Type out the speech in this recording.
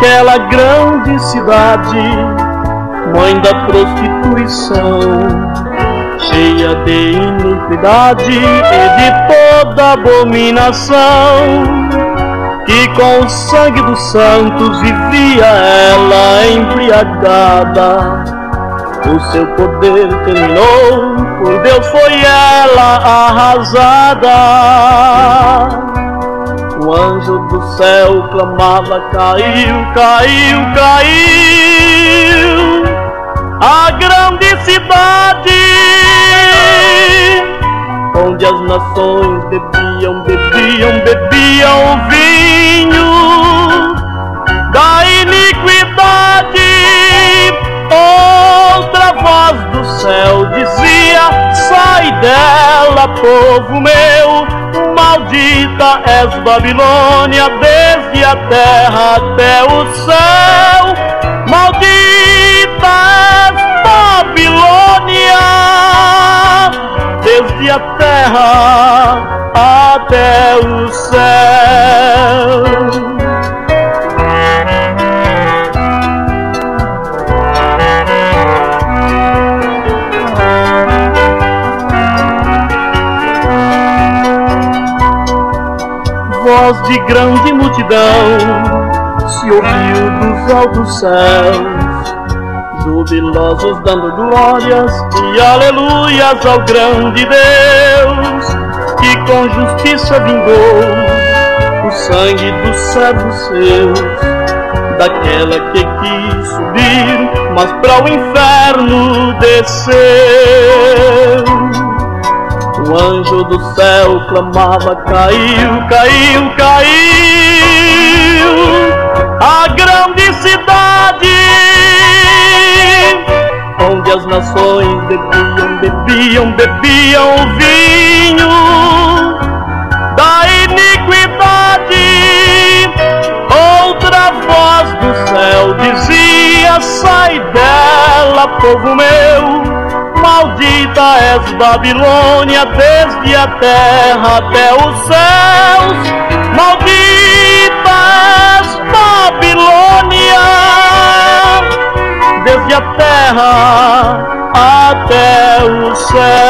daquela grande cidade, mãe da prostituição, cheia de iniquidade e de toda abominação, que com o sangue dos santos vivia ela embriagada. O seu poder terminou, por Deus foi ela arrasada. O anjo do céu clamava: caiu, caiu, caiu a grande cidade, onde as nações bebiam, bebiam, bebiam o vinho da iniquidade. Outra voz do céu dizia: sai dela, povo meu, maldita és Babilônia, desde a terra até o céu. Maldita és Babilônia, desde a terra até o céu. Voz de grande multidão se ouviu dos altos céus, jubilosos dando glórias e aleluias ao grande Deus, que com justiça vingou o sangue dos servos seus, daquela que quis subir, mas para o inferno desceu. O anjo do céu clamava: caiu, caiu, caiu a grande cidade, onde as nações bebiam, bebiam, bebiam o vinho da iniquidade. Outra voz do céu dizia: sai dela, povo meu, maldita és Babilônia, desde a terra até os céus. Maldita és Babilônia, desde a terra até o céu.